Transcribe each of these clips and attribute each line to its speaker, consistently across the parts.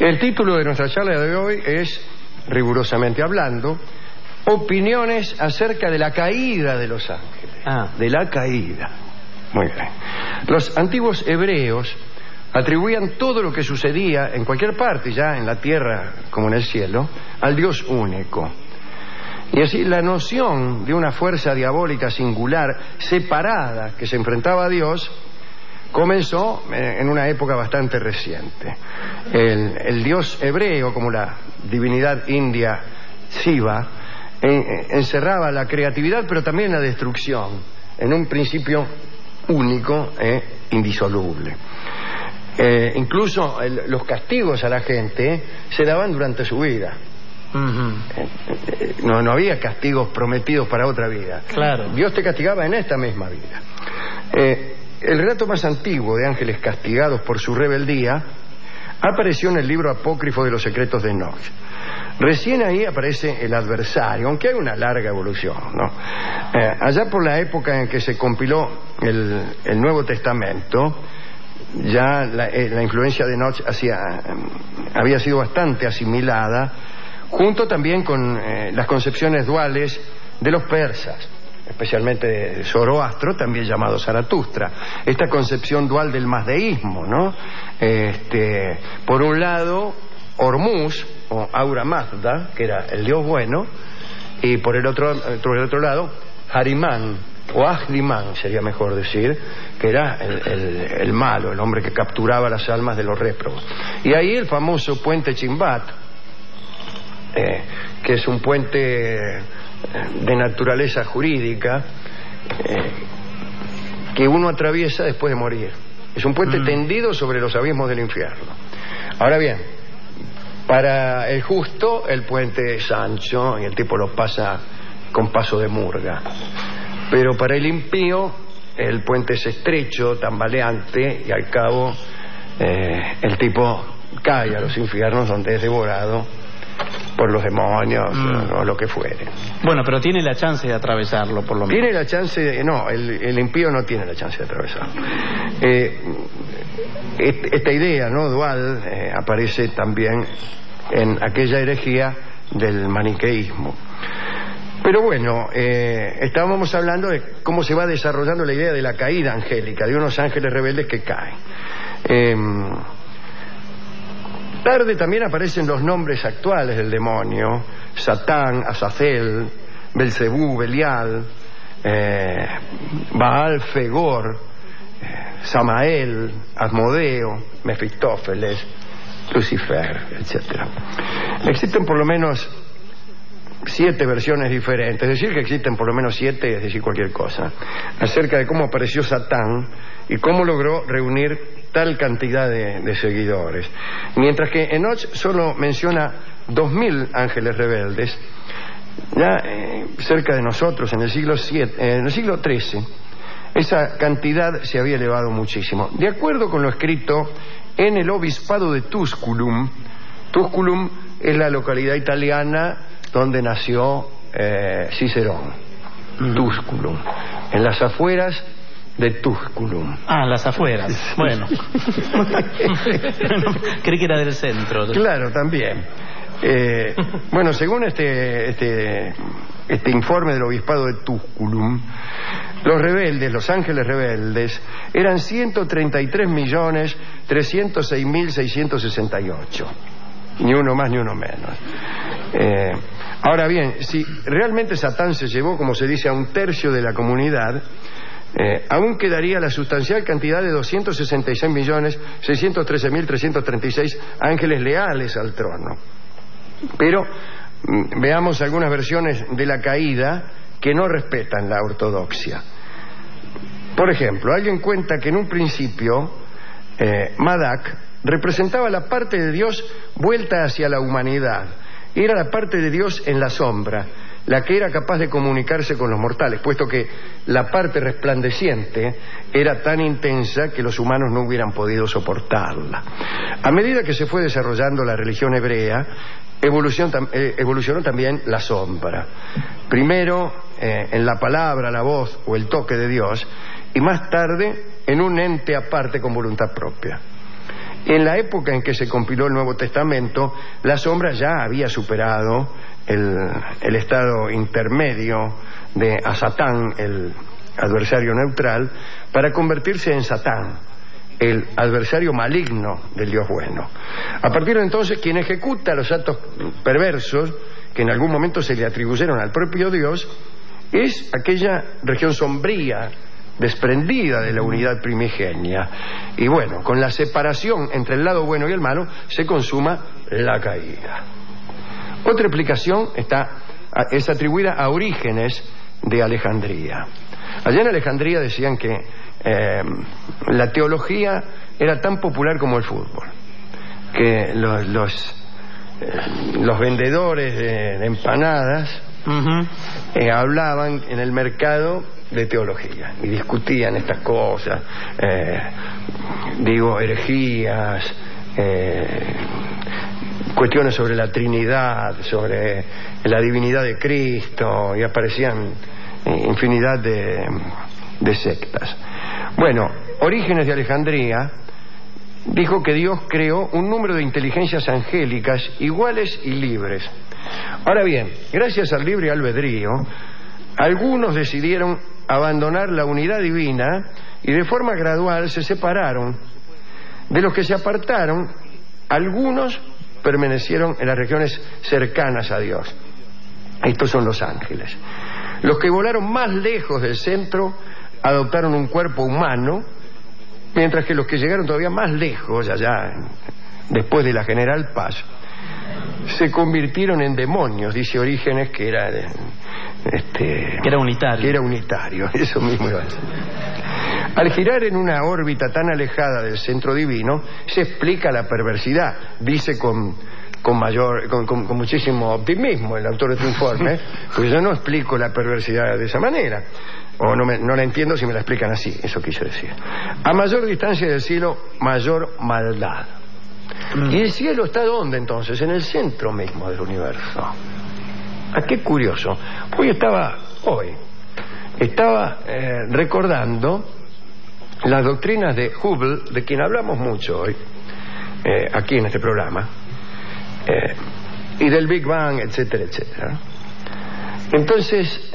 Speaker 1: El título de nuestra charla de hoy es, rigurosamente hablando, opiniones acerca de la caída de los ángeles. De la caída. Muy bien. Los antiguos hebreos atribuían todo lo que sucedía en cualquier parte, ya en la tierra como en el cielo, al Dios único. Y así la noción de una fuerza diabólica singular, separada, que se enfrentaba a Dios, comenzó en una época bastante reciente. El dios hebreo, como la divinidad india Shiva, encerraba la creatividad pero también la destrucción en un principio único e indisoluble. Incluso los castigos a la gente se daban durante su vida. No había castigos prometidos para otra vida.
Speaker 2: Claro.
Speaker 1: Dios te castigaba en esta misma vida. El relato más antiguo de ángeles castigados por su rebeldía apareció en el libro apócrifo de los secretos de Enoch. Recién ahí aparece el adversario, aunque hay una larga evolución, ¿no? Allá por la época en que se compiló el Nuevo Testamento, ya la influencia de Enoch había sido bastante asimilada, junto también con las concepciones duales de los persas, especialmente de Zoroastro, también llamado Zaratustra. Esta concepción dual del mazdeísmo, ¿no? Por un lado, Hormuz, o Aura Mazda, que era el dios bueno, y por el otro lado, Harimán, o Ahriman, sería mejor decir, que era el malo, el hombre que capturaba las almas de los réprobos. Y ahí el famoso puente Chimbat, que es un puente de naturaleza jurídica que uno atraviesa después de morir. Es un puente tendido sobre los abismos del infierno. Ahora bien, para el justo el puente es ancho y el tipo lo pasa con paso de murga, pero para el impío el puente es estrecho, tambaleante, y al cabo el tipo cae a los infiernos, donde es devorado por los demonios o lo que fuere.
Speaker 2: Bueno, pero tiene la chance de atravesarlo, por lo menos.
Speaker 1: Tiene la chance no, el impío no tiene la chance de atravesarlo. Esta idea, ¿no?, dual, aparece también en aquella herejía del maniqueísmo. Pero bueno, estábamos hablando de cómo se va desarrollando la idea de la caída angélica, de unos ángeles rebeldes que caen. Tarde también aparecen los nombres actuales del demonio: Satán, Azazel, Belcebú, Belial, Baal, Fegor, Samael, Asmodeo, Mefistófeles, Lucifer, etc. Existen por lo menos 7 versiones diferentes. Decir que existen por lo menos 7 es decir cualquier cosa, acerca de cómo apareció Satán y cómo logró reunir tal cantidad de seguidores. Mientras que Enoch solo menciona 2000 ángeles rebeldes, ya cerca de nosotros, en el siglo XIII, esa cantidad se había elevado muchísimo. De acuerdo con lo escrito en el obispado de Tusculum. Tusculum es la localidad italiana donde nació Cicerón. Tusculum, en las afueras de Tusculum.
Speaker 2: Las afueras. Bueno. Creí que era del centro.
Speaker 1: Claro, también. Bueno, según este informe del obispado de Tusculum, los rebeldes, los ángeles rebeldes, eran 133.306.668. Ni uno más ni uno menos. Ahora bien, si realmente Satán se llevó, como se dice, a 1/3 de la comunidad, aún quedaría la sustancial cantidad de 266.613.336 ángeles leales al trono. Pero veamos algunas versiones de la caída que no respetan la ortodoxia. Por ejemplo, alguien cuenta que en un principio Madak representaba la parte de Dios vuelta hacia la humanidad. Era la parte de Dios en la sombra, la que era capaz de comunicarse con los mortales, puesto que la parte resplandeciente era tan intensa que los humanos no hubieran podido soportarla. A medida que se fue desarrollando la religión hebrea, evolucionó también la sombra. Primero en la palabra, la voz o el toque de Dios, y más tarde en un ente aparte con voluntad propia. En la época en que se compiló el Nuevo Testamento, la sombra ya había superado el estado intermedio de Satán, el adversario neutral, para convertirse en Satán, el adversario maligno del Dios bueno. A partir de entonces, quien ejecuta los actos perversos que en algún momento se le atribuyeron al propio Dios es aquella región sombría, desprendida de la unidad primigenia. Y bueno, con la separación entre el lado bueno y el malo se consuma la caída. Otra explicación es atribuida a Orígenes de Alejandría. Allá en Alejandría decían que la teología era tan popular como el fútbol, que los vendedores de empanadas hablaban en el mercado de teología y discutían estas cosas, herejías, cuestiones sobre la Trinidad, sobre la divinidad de Cristo, y aparecían infinidad de sectas. Bueno, Orígenes de Alejandría dijo que Dios creó un número de inteligencias angélicas iguales y libres. Ahora bien, gracias al libre albedrío, algunos decidieron abandonar la unidad divina y de forma gradual se separaron. De los que se apartaron, algunos permanecieron en las regiones cercanas a Dios. Estos son los ángeles. Los que volaron más lejos del centro adoptaron un cuerpo humano, mientras que los que llegaron todavía más lejos, allá después de la General Paz, se convirtieron en demonios. Dice Orígenes que era unitario. Que era unitario, eso mismo iba a decir. Al girar en una órbita tan alejada del centro divino, se explica la perversidad, dice con muchísimo optimismo el autor de este informe, pues yo no explico la perversidad de esa manera, o no la entiendo si me la explican así, eso quiso decir. A mayor distancia del cielo, mayor maldad. ¿Y el cielo está dónde entonces? En el centro mismo del universo. ¿A qué curioso? Hoy estaba recordando las doctrinas de Hubble, de quien hablamos mucho hoy, aquí en este programa, y del Big Bang, etcétera, etcétera. Entonces,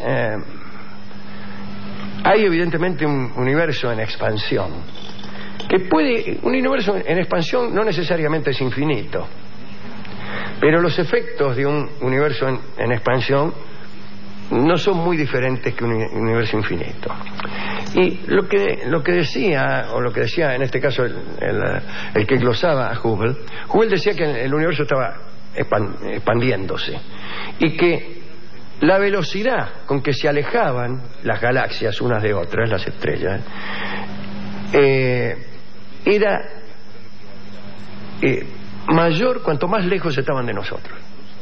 Speaker 1: hay evidentemente un universo en expansión, un universo en expansión no necesariamente es infinito, pero los efectos de un universo en expansión no son muy diferentes que un universo infinito. Y lo que decía en este caso el que glosaba a Hubble decía que el universo estaba expandiéndose y que la velocidad con que se alejaban las galaxias unas de otras, las estrellas, era mayor cuanto más lejos estaban de nosotros.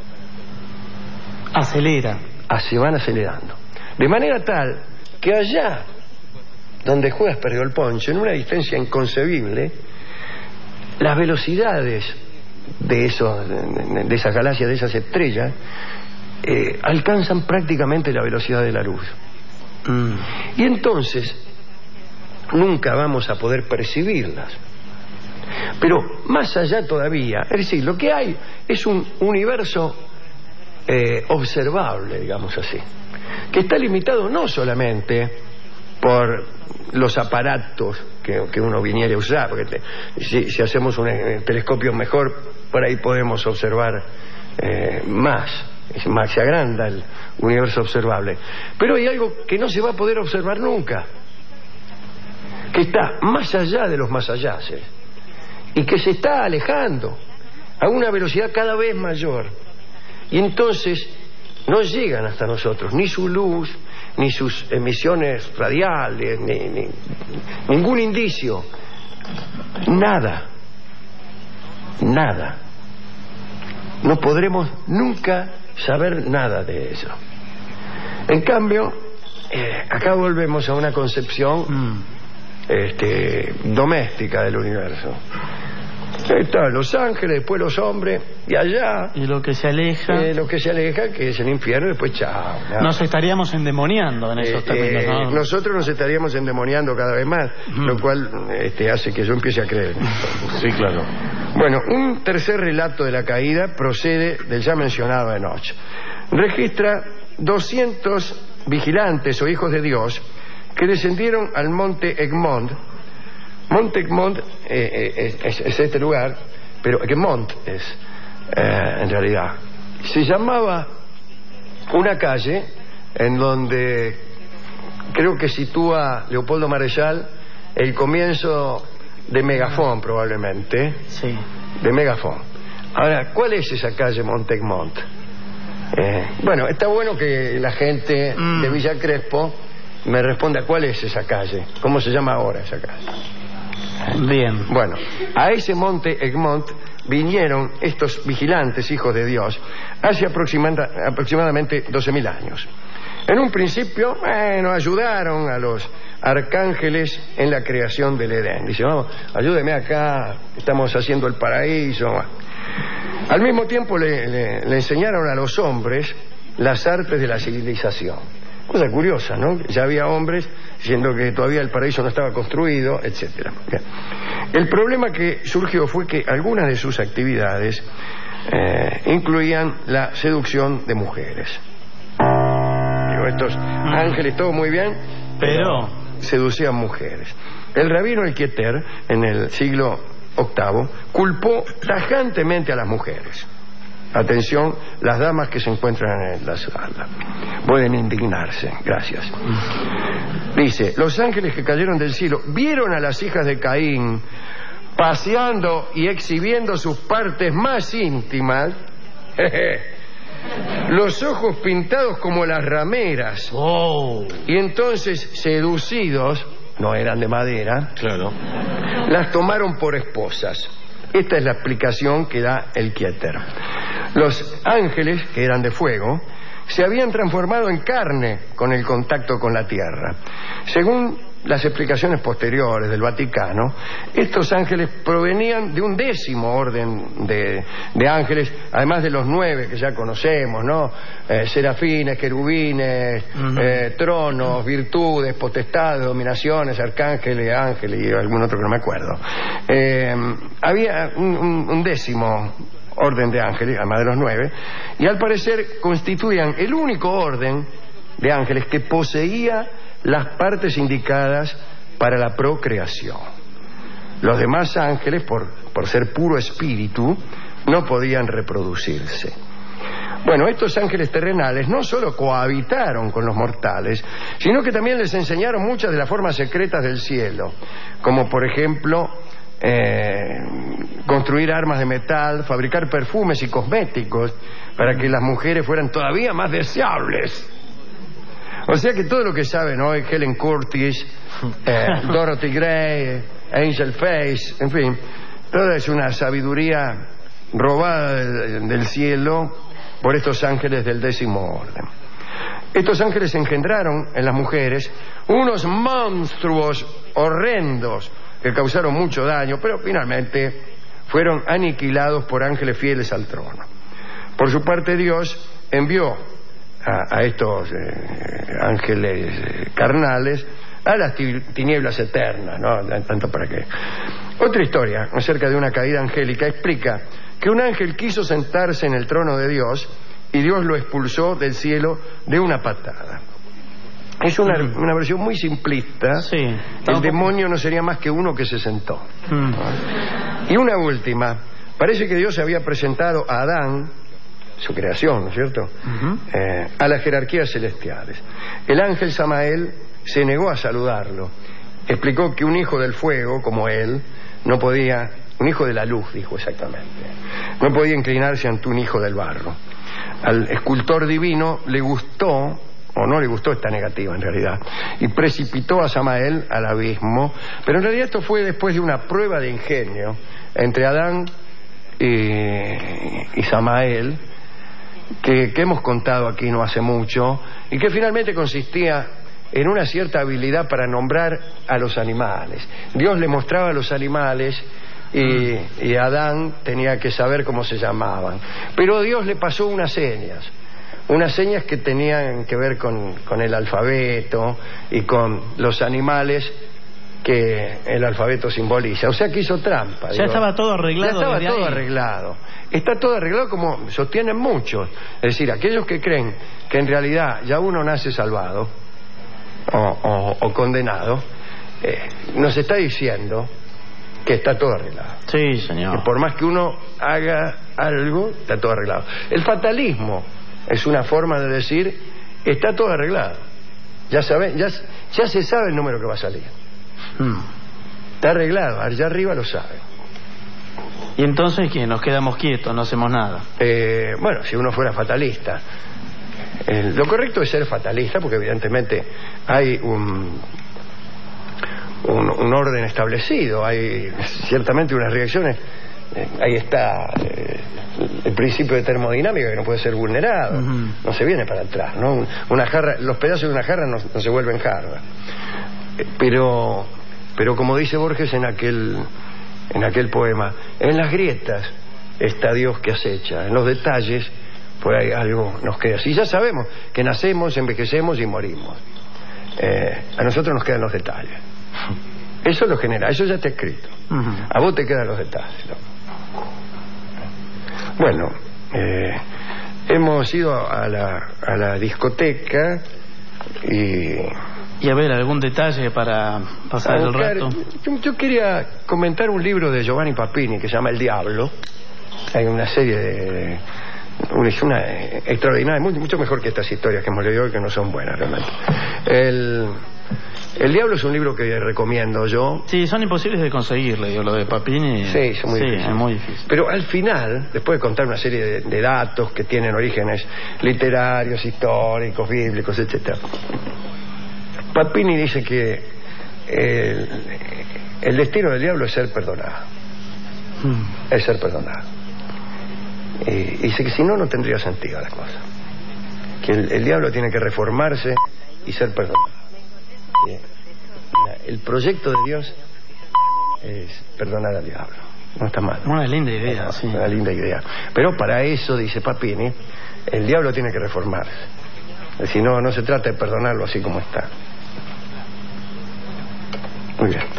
Speaker 1: Se van acelerando. De manera tal que allá donde Judas perdió el poncho, en una distancia inconcebible, las velocidades de esas galaxias, de esas estrellas, alcanzan prácticamente la velocidad de la luz. Y entonces nunca vamos a poder percibirlas. Pero más allá todavía, es decir, lo que hay es un universo observable, digamos así, que está limitado no solamente por los aparatos que uno viniera a usar, porque si hacemos un telescopio mejor, por ahí podemos observar más, se agranda el universo observable. Pero hay algo que no se va a poder observar nunca, que está más allá de los más allá, y que se está alejando a una velocidad cada vez mayor, y entonces no llegan hasta nosotros ni su luz, ni sus emisiones radiales, ningún indicio, nada. No podremos nunca saber nada de eso. En cambio, acá volvemos a una concepción doméstica del universo. Ahí está, los ángeles, después los hombres, y allá...
Speaker 2: Y lo que se aleja...
Speaker 1: lo que se aleja, que es el infierno, y después chao.
Speaker 2: Nos estaríamos endemoniando en esos términos, ¿no?
Speaker 1: Nosotros nos estaríamos endemoniando cada vez más, lo cual hace que yo empiece a creer.
Speaker 2: Sí, claro.
Speaker 1: Bueno, un tercer relato de la caída procede del ya mencionado Enoch. Registra 200 vigilantes o hijos de Dios que descendieron al monte Egmont. Monte Egmont es este lugar, pero Egmont es, en realidad. Se llamaba una calle en donde creo que sitúa Leopoldo Marechal el comienzo de Megafón, probablemente.
Speaker 2: Sí.
Speaker 1: De Megafón. Ahora, ¿cuál es esa calle Monte Egmont? Bueno, está bueno que la gente de Villa Crespo me responda cuál es esa calle, cómo se llama ahora esa calle.
Speaker 2: Bien.
Speaker 1: Bueno, a ese monte Egmont vinieron estos vigilantes, hijos de Dios, hace aproximadamente 12.000 años. En un principio, ayudaron a los arcángeles en la creación del Edén. Dice, vamos, ayúdeme acá, estamos haciendo el paraíso. Al mismo tiempo le enseñaron a los hombres las artes de la civilización. Cosa curiosa, ¿no? Ya había hombres diciendo que todavía el paraíso no estaba construido, etcétera. El problema que surgió fue que algunas de sus actividades incluían la seducción de mujeres. Digo, estos ángeles, todo muy bien, pero seducían mujeres. El rabino El Keter, en el siglo VIII, culpó tajantemente a las mujeres. Atención, las damas que se encuentran en la sala pueden indignarse, gracias. Dice, los ángeles que cayeron del cielo vieron a las hijas de Caín paseando y exhibiendo sus partes más íntimas, los ojos pintados como las rameras, y entonces, seducidos, no eran de madera,
Speaker 2: claro,
Speaker 1: las tomaron por esposas. Esta es la explicación que da el Keter. Los ángeles, que eran de fuego, se habían transformado en carne con el contacto con la tierra. Según las explicaciones posteriores del Vaticano, estos ángeles provenían de un 10º orden de ángeles, además de los 9 que ya conocemos, ¿no? Serafines, querubines, tronos, virtudes, potestades, dominaciones, arcángeles, ángeles y algún otro que no me acuerdo. Había un 10º orden de ángeles, además de los 9, y al parecer constituían el único orden de ángeles que poseía las partes indicadas para la procreación. Los demás ángeles, por ser puro espíritu, no podían reproducirse. Bueno, estos ángeles terrenales no solo cohabitaron con los mortales, sino que también les enseñaron muchas de las formas secretas del cielo, como por ejemplo construir armas de metal, fabricar perfumes y cosméticos para que las mujeres fueran todavía más deseables. O sea que todo lo que saben hoy Helen Curtis, Dorothy Gray, Angel Face, en fin, toda es una sabiduría robada del cielo por estos ángeles del 10º orden. Estos ángeles engendraron en las mujeres unos monstruos horrendos que causaron mucho daño, pero finalmente fueron aniquilados por ángeles fieles al trono. Por su parte, Dios envió a estos ángeles carnales a las tinieblas eternas, ¿no? Tanto para qué. Otra historia acerca de una caída angélica explica que un ángel quiso sentarse en el trono de Dios y Dios lo expulsó del cielo de una patada. Es una versión muy simplista.
Speaker 2: Sí,
Speaker 1: el demonio no sería más que uno que se sentó. Y una última. Parece que Dios había presentado a Adán, su creación, ¿no es cierto?, a las jerarquías celestiales. El ángel Samael se negó a saludarlo. Explicó que un hijo del fuego, como él, no podía... Un hijo de la luz, dijo exactamente. No podía inclinarse ante un hijo del barro. Al escultor divino le gustó, o no le gustó esta negativa en realidad, y precipitó a Samael al abismo. Pero en realidad esto fue después de una prueba de ingenio entre Adán y Samael, que hemos contado aquí no hace mucho, y que finalmente consistía en una cierta habilidad para nombrar a los animales. Dios le mostraba a los animales y Adán tenía que saber cómo se llamaban. Pero Dios le pasó unas señas que tenían que ver con el alfabeto y con los animales que el alfabeto simboliza. O sea que hizo trampa.
Speaker 2: Ya estaba todo arreglado.
Speaker 1: Ya estaba todo arreglado. Está todo arreglado como sostienen muchos. Es decir, aquellos que creen que en realidad ya uno nace salvado o condenado, nos está diciendo que está todo arreglado.
Speaker 2: Sí, señor.
Speaker 1: Que por más que uno haga algo, está todo arreglado. El fatalismo es una forma de decir, está todo arreglado. Ya se sabe el número que va a salir. Está arreglado, allá arriba lo sabe.
Speaker 2: ¿Y entonces qué? Nos quedamos quietos, no hacemos nada.
Speaker 1: Bueno, si uno fuera fatalista. Lo correcto es ser fatalista, porque evidentemente hay un orden establecido, hay ciertamente unas reacciones. Ahí está el principio de termodinámica, que no puede ser vulnerado. No se viene para atrás, ¿no? Una jarra, los pedazos de una jarra no se vuelven jarra. Pero como dice Borges en aquel poema, en las grietas está Dios que acecha, en los detalles pues hay algo nos queda. Si ya sabemos que nacemos, envejecemos y morimos, a nosotros nos quedan los detalles. Eso lo genera, eso ya está escrito. A vos te quedan los detalles, ¿no? Bueno, hemos ido a la discoteca
Speaker 2: y a ver, algún detalle para pasar el rato.
Speaker 1: Yo quería comentar un libro de Giovanni Papini que se llama El Diablo. Hay una serie de... una extraordinaria, mucho mejor que estas historias que hemos leído hoy, que no son buenas realmente. El Diablo es un libro que recomiendo yo.
Speaker 2: Sí, son imposibles de conseguir, le digo, lo de Papini.
Speaker 1: Sí, es muy difícil. Pero al final, después de contar una serie de datos que tienen orígenes literarios, históricos, bíblicos, etcétera, Papini dice que el destino del diablo es ser perdonado. Es ser perdonado. Y dice que si no, no tendría sentido la cosa. Que el diablo tiene que reformarse y ser perdonado. El proyecto de Dios es perdonar al diablo. No está mal.
Speaker 2: Una linda idea, sí.
Speaker 1: Una linda idea. Pero para eso, dice Papini, el diablo tiene que reformarse. Es decir, no se trata de perdonarlo así como está. Muy bien.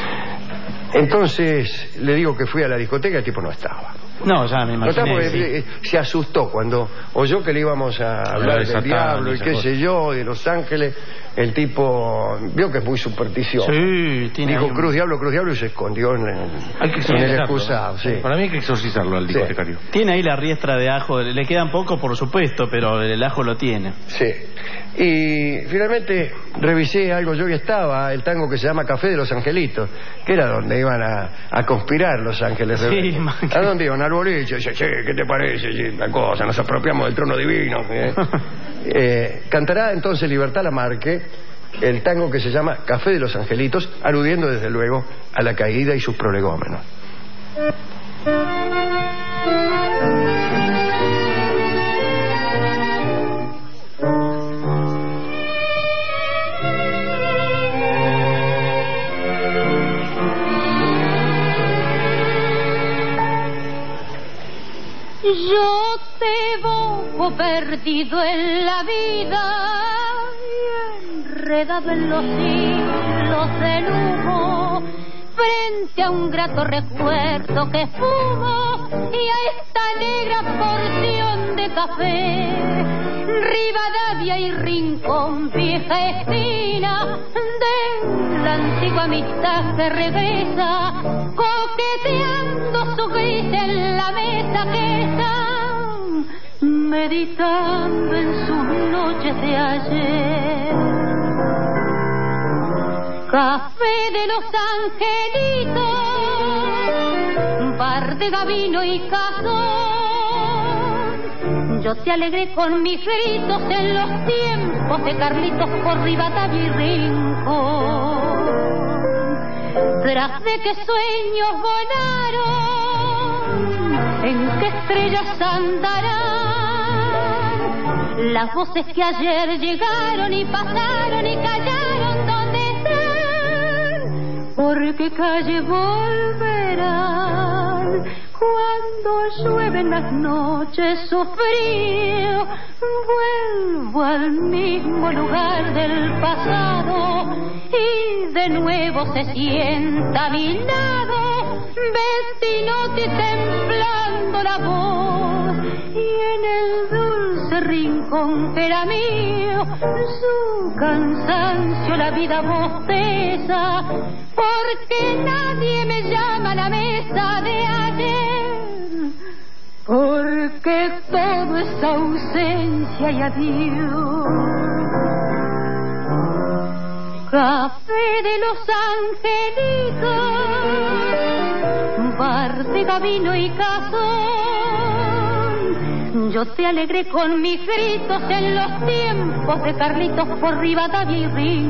Speaker 1: Entonces le digo que fui a la discoteca y el tipo no estaba.
Speaker 2: No, ya me imaginé.
Speaker 1: No estaba, se asustó cuando oyó que le íbamos a hablar del diablo y qué sé yo, de Los Ángeles. El tipo vio que es muy supersticioso.
Speaker 2: Sí,
Speaker 1: dijo cruz diablo y se escondió en el excusado. Sí.
Speaker 3: Para mí hay que exorcizarlo al discotecario.
Speaker 2: Sí. Tiene ahí la riestra de ajo, le quedan poco por supuesto, pero el ajo lo tiene.
Speaker 1: Sí. Y finalmente revisé algo, yo que estaba, el tango que se llama Café de los Angelitos, que era donde iban a conspirar los ángeles.
Speaker 2: Sí,
Speaker 1: ¿a dónde iban? Al boliche. Dice, ¿qué te parece? La cosa, nos apropiamos del trono divino. Cantará entonces Libertad Lamarque el tango que se llama Café de los Angelitos, aludiendo desde luego a la caída y sus prolegómenos.
Speaker 4: Yo te busco perdido en la vida y enredado en los hilos del humo, frente a un grato recuerdo que fumo y a esta negra porción de café. Rivadavia y Rincón, vieja esquina de la antigua amistad que regresa, coqueteando su gris en la mesa que está, meditando en sus noches de ayer. Café de los Angelitos, bar de Gavino y Cazón. Yo te alegré con mis gritos en los tiempos de Carlitos por Rivadavia y Rincón. Tras de qué sueños volaron, en qué estrellas andarán las voces que ayer llegaron y pasaron y callaron, ¿dónde están? ¿Por qué calle volverán? verán. Cuando llueven las noches su frío, vuelvo al mismo lugar del pasado y de nuevo se sienta a mi lado, Bettinotti templando la voz, y en el dulce rincón que era mío, su cansancio la vida bosteza, porque nadie me llama a la mesa de ayer, porque todo es ausencia y adiós. Café de los angelitos, bar de Gabino y Cazón, yo te alegré con mis gritos en los tiempos de Carlitos por Rivadavia y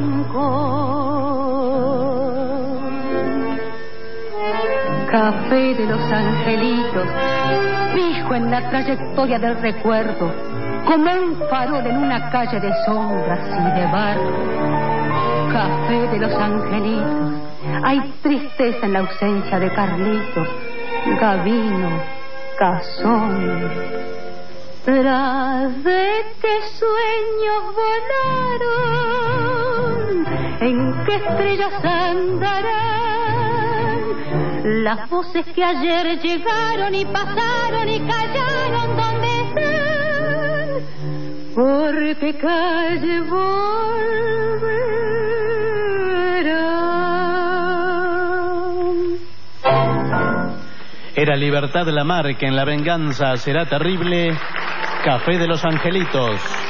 Speaker 4: Rincón. Café de los angelitos, fijo en la trayectoria del recuerdo, como un farol en una calle de sombras y de barro. Café de los angelitos, hay tristeza en la ausencia de Carlitos, Gabino, Cazón. Tras de qué sueños volaron, en qué estrellas andarán las voces que ayer llegaron y pasaron y callaron, ¿dónde están? Porque calle volverán.
Speaker 2: Era Libertad Lamarque en La venganza será terrible. Café de los angelitos.